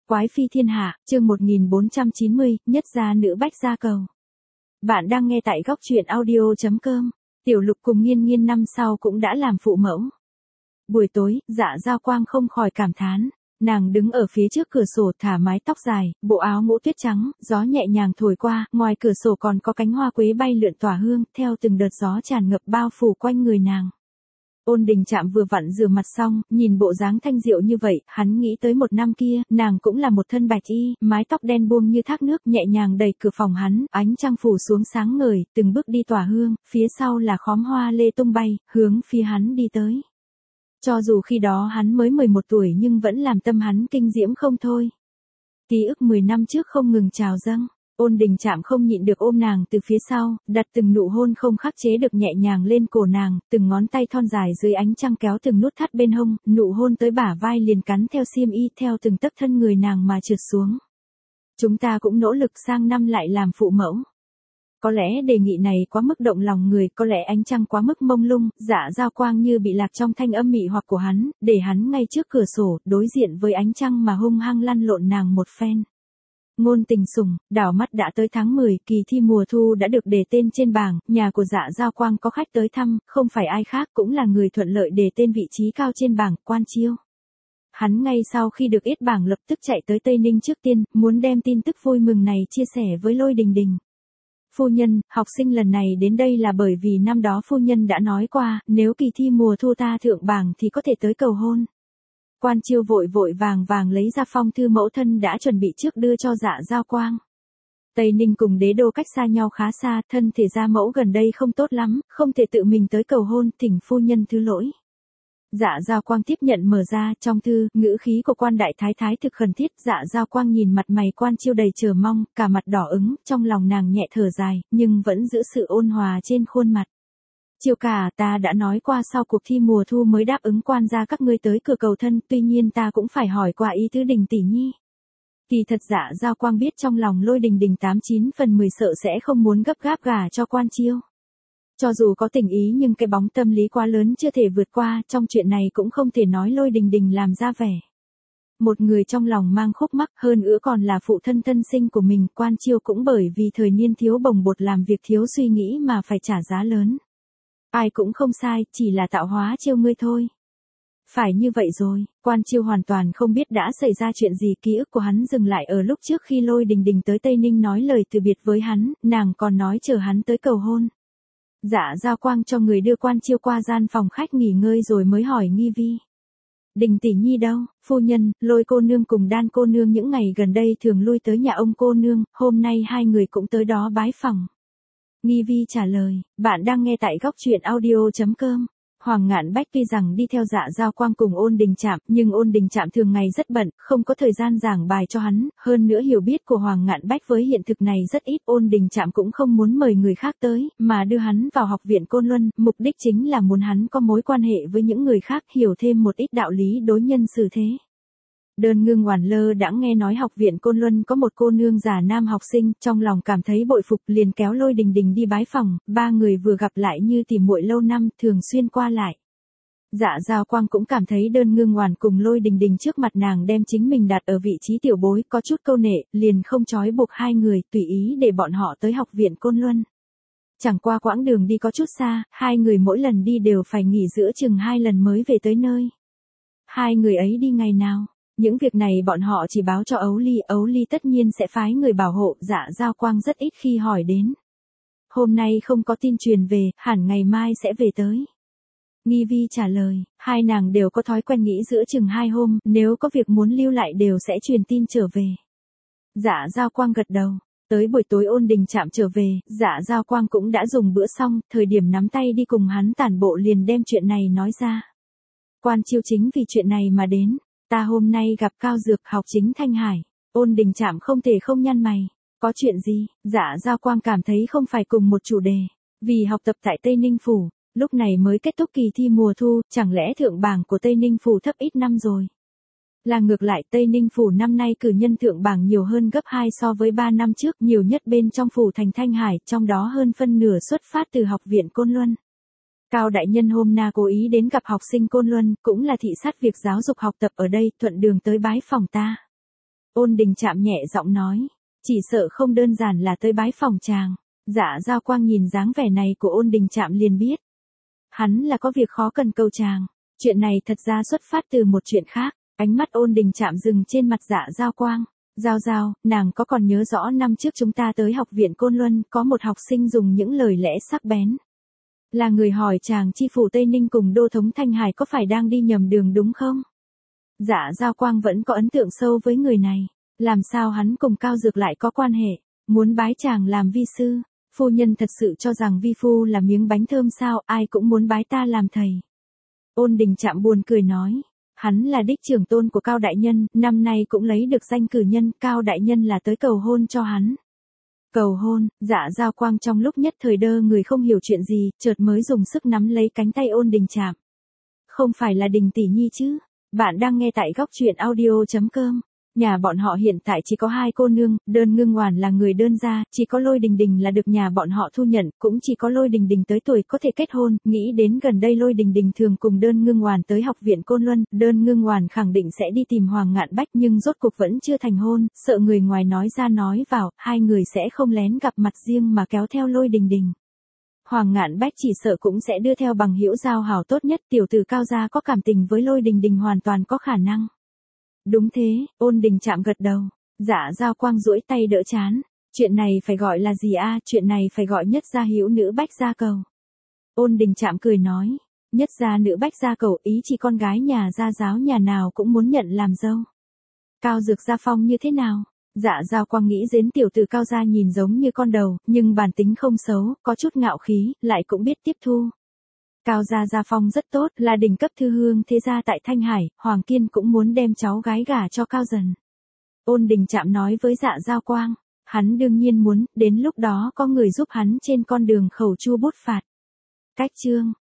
Quái phi thiên hạ, chương 1490, nhất gia nữ bách gia cầu. Bạn đang nghe tại góc truyện audio.com. Tiểu Lục cùng Nghiên Nghiên năm sau cũng đã làm phụ mẫu. Buổi tối, Dạ Giao Quang không khỏi cảm thán. Nàng đứng ở phía trước cửa sổ thả mái tóc dài, bộ áo ngũ tuyết trắng, gió nhẹ nhàng thổi qua, ngoài cửa sổ còn có cánh hoa quế bay lượn tỏa hương, theo từng đợt gió tràn ngập bao phủ quanh người nàng. Ôn Đình Trạm vừa vặn rửa mặt xong, nhìn bộ dáng thanh diệu như vậy, hắn nghĩ tới một năm kia, nàng cũng là một thân bạch y, mái tóc đen buông như thác nước, nhẹ nhàng đẩy cửa phòng hắn, ánh trăng phủ xuống sáng ngời, từng bước đi tỏa hương, phía sau là khóm hoa lê tung bay, hướng phía hắn đi tới. Cho dù khi đó hắn mới 11 tuổi nhưng vẫn làm tâm hắn kinh diễm không thôi. Ký ức 10 năm trước không ngừng trào dâng. Ôn Đình Trạm không nhịn được ôm nàng từ phía sau, đặt từng nụ hôn không khắc chế được nhẹ nhàng lên cổ nàng, từng ngón tay thon dài dưới ánh trăng kéo từng nút thắt bên hông, nụ hôn tới bả vai liền cắn theo xiêm y theo từng tấc thân người nàng mà trượt xuống. Chúng ta cũng nỗ lực sang năm lại làm phụ mẫu. Có lẽ đề nghị này quá mức động lòng người, có lẽ ánh trăng quá mức mông lung, Dạ Giao Quang như bị lạc trong thanh âm mị hoặc của hắn, để hắn ngay trước cửa sổ, đối diện với ánh trăng mà hung hăng lăn lộn nàng một phen. Ngôn Tình Sủng, đảo mắt đã tới tháng 10, kỳ thi mùa thu đã được đề tên trên bảng, nhà của Dạ Giao Quang có khách tới thăm, không phải ai khác cũng là người thuận lợi đề tên vị trí cao trên bảng, Quan Chiêu. Hắn ngay sau khi được yết bảng lập tức chạy tới Tây Ninh trước tiên, muốn đem tin tức vui mừng này chia sẻ với Lôi Đình Đình. Phu nhân, học sinh lần này đến đây là bởi vì năm đó phu nhân đã nói qua, nếu kỳ thi mùa thu ta thượng bảng thì có thể tới cầu hôn. Quan Chiêu vội vội vàng vàng lấy ra phong thư mẫu thân đã chuẩn bị trước đưa cho Dạ Giao Quang. Tây Ninh cùng đế đô cách xa nhau khá xa, thân thể gia mẫu gần đây không tốt lắm, không thể tự mình tới cầu hôn, thỉnh phu nhân thứ lỗi. Dạ Giao Quang tiếp nhận mở ra, trong thư, ngữ khí của quan đại thái thái thực khẩn thiết. Dạ Giao Quang nhìn mặt mày Quan Chiêu đầy chờ mong, cả mặt đỏ ứng, trong lòng nàng nhẹ thở dài, nhưng vẫn giữ sự ôn hòa trên khuôn mặt. Chiêu cả, ta đã nói qua sau cuộc thi mùa thu mới đáp ứng quan gia các ngươi tới cửa cầu thân, tuy nhiên ta cũng phải hỏi qua ý tứ Đình tỷ nhi. Kỳ thật Dạ Giao Quang biết trong lòng Lôi Đình Đình 89 phần 10 sợ sẽ không muốn gấp gáp gả cho Quan Chiêu. Cho dù có tình ý nhưng cái bóng tâm lý quá lớn chưa thể vượt qua, trong chuyện này cũng không thể nói Lôi Đình Đình làm ra vẻ. Một người trong lòng mang khúc mắc, hơn nữa còn là phụ thân thân sinh của mình, Quan Chiêu cũng bởi vì thời niên thiếu bồng bột làm việc thiếu suy nghĩ mà phải trả giá lớn. Ai cũng không sai, chỉ là tạo hóa Chiêu ngươi thôi. Phải như vậy rồi, Quan Chiêu hoàn toàn không biết đã xảy ra chuyện gì, ký ức của hắn dừng lại ở lúc trước khi Lôi Đình Đình tới Tây Ninh nói lời từ biệt với hắn, nàng còn nói chờ hắn tới cầu hôn. Dạ Giao Quang cho người đưa Quan Chiêu qua gian phòng khách nghỉ ngơi rồi mới hỏi Nghi Vi. Đình tỷ nhi đâu? Phu nhân, Lôi cô nương cùng Đan cô nương những ngày gần đây thường lui tới nhà ông cô nương, hôm nay hai người cũng tới đó bái phỏng. Nghi Vi trả lời, bạn đang nghe tại góc truyện audio.com. Hoàng Ngạn Bách tuy rằng đi theo Dạ Giao Quang cùng Ôn Đình Trạm, nhưng Ôn Đình Trạm thường ngày rất bận, không có thời gian giảng bài cho hắn, hơn nữa hiểu biết của Hoàng Ngạn Bách với hiện thực này rất ít, Ôn Đình Trạm cũng không muốn mời người khác tới, mà đưa hắn vào học viện Côn Luân, mục đích chính là muốn hắn có mối quan hệ với những người khác, hiểu thêm một ít đạo lý đối nhân xử thế. Đơn Ngưng Oản lơ đãng nghe nói học viện Côn Luân có một cô nương già nam học sinh, trong lòng cảm thấy bội phục liền kéo Lôi Đình Đình đi bái phỏng, ba người vừa gặp lại như tỉ muội lâu năm, thường xuyên qua lại. Dạ Giao Quang cũng cảm thấy Đơn Ngưng Oản cùng Lôi Đình Đình trước mặt nàng đem chính mình đặt ở vị trí tiểu bối, có chút câu nệ, liền không trói buộc hai người, tùy ý để bọn họ tới học viện Côn Luân. Chẳng qua quãng đường đi có chút xa, hai người mỗi lần đi đều phải nghỉ giữa chừng 2 lần mới về tới nơi. Hai người ấy đi ngày nào? Những việc này bọn họ chỉ báo cho Ấu Ly tất nhiên sẽ phái người bảo hộ, Dạ Giao Quang rất ít khi hỏi đến. Hôm nay không có tin truyền về, hẳn ngày mai sẽ về tới. Nghi Vi trả lời, hai nàng đều có thói quen nghỉ giữa chừng 2 hôm, nếu có việc muốn lưu lại đều sẽ truyền tin trở về. Dạ Giao Quang gật đầu. Tới buổi tối Ôn Đình Trạm trở về, Dạ Giao Quang cũng đã dùng bữa xong, thời điểm nắm tay đi cùng hắn tản bộ liền đem chuyện này nói ra. Quan Chiêu chính vì chuyện này mà đến. Ta hôm nay gặp Cao Dược học chính Thanh Hải. Ôn Đình Trạm không thể không nhăn mày. Có chuyện gì? Dạ Giao Quang cảm thấy không phải cùng một chủ đề. Vì học tập tại Tây Ninh Phủ, lúc này mới kết thúc kỳ thi mùa thu, chẳng lẽ thượng bảng của Tây Ninh Phủ thấp ít năm rồi? Là ngược lại, Tây Ninh Phủ năm nay cử nhân thượng bảng nhiều hơn gấp 2 so với 3 năm trước, nhiều nhất bên trong phủ thành Thanh Hải, trong đó hơn phân nửa xuất phát từ học viện Côn Luân. Cao đại nhân hôm na cố ý đến gặp học sinh Côn Luân, cũng là thị sát việc giáo dục học tập ở đây, thuận đường tới bái phỏng ta. Ôn Đình Trạm nhẹ giọng nói. Chỉ sợ không đơn giản là tới bái phòng chàng. Dạ Giao Quang nhìn dáng vẻ này của Ôn Đình Trạm liền biết. Hắn là có việc khó cần cầu chàng. Chuyện này thật ra xuất phát từ một chuyện khác. Ánh mắt Ôn Đình Trạm dừng trên mặt Dạ Giao Quang. Giao, nàng có còn nhớ rõ năm trước chúng ta tới học viện Côn Luân, có một học sinh dùng những lời lẽ sắc bén. Là người hỏi chàng chi phủ Tây Ninh cùng đô thống Thanh Hải có phải đang đi nhầm đường đúng không? Dạ Giao Quang vẫn có ấn tượng sâu với người này. Làm sao hắn cùng Cao Dược lại có quan hệ? Muốn bái chàng làm vi sư. Phu nhân thật sự cho rằng vi phu là miếng bánh thơm sao, ai cũng muốn bái ta làm thầy. Ôn Đình Trạm buồn cười nói. Hắn là đích trưởng tôn của Cao Đại Nhân, năm nay cũng lấy được danh cử nhân, Cao Đại Nhân là tới cầu hôn cho hắn. Cầu hôn, Dạ Giao Quang trong lúc nhất thời đơ người không hiểu chuyện gì, chợt mới dùng sức nắm lấy cánh tay Ôn Đình Trạm. Không phải là Đình tỷ nhi chứ? Bạn đang nghe tại góc truyện audio.com. Nhà bọn họ hiện tại chỉ có 2 cô nương, Đơn Ngưng Oản là người đơn gia, chỉ có Lôi Đình Đình là được nhà bọn họ thu nhận, cũng chỉ có Lôi Đình Đình tới tuổi có thể kết hôn, nghĩ đến gần đây Lôi Đình Đình thường cùng Đơn Ngưng Oản tới học viện Côn Luân, Đơn Ngưng Oản khẳng định sẽ đi tìm Hoàng Ngạn Bách nhưng rốt cuộc vẫn chưa thành hôn, sợ người ngoài nói ra nói vào, hai người sẽ không lén gặp mặt riêng mà kéo theo Lôi Đình Đình. Hoàng Ngạn Bách chỉ sợ cũng sẽ đưa theo bằng hữu giao hảo tốt nhất, tiểu tử Cao gia có cảm tình với Lôi Đình Đình hoàn toàn có khả năng. Đúng thế, Ôn Đình Trạm gật đầu. Dạ Giao Quang duỗi tay đỡ chán. Chuyện này phải gọi là gì a? Chuyện này phải gọi nhất gia hữu nữ bách gia cầu. Ôn Đình Trạm cười nói. Nhất gia nữ bách gia cầu ý chỉ con gái nhà gia giáo nhà nào cũng muốn nhận làm dâu. Cao Dược gia phong như thế nào? Dạ Giao Quang nghĩ đến tiểu tử Cao gia nhìn giống như con đầu, nhưng bản tính không xấu, có chút ngạo khí, lại cũng biết tiếp thu. Cao gia phong rất tốt, là đỉnh cấp thư hương thế gia tại Thanh Hải, Hoàng Kiên cũng muốn đem cháu gái gả cho Cao Dần. Ôn Đình Trạm nói với Dạ Giao Quang, hắn đương nhiên muốn, đến lúc đó có người giúp hắn trên con đường khẩu chu bút phạt. Cách chương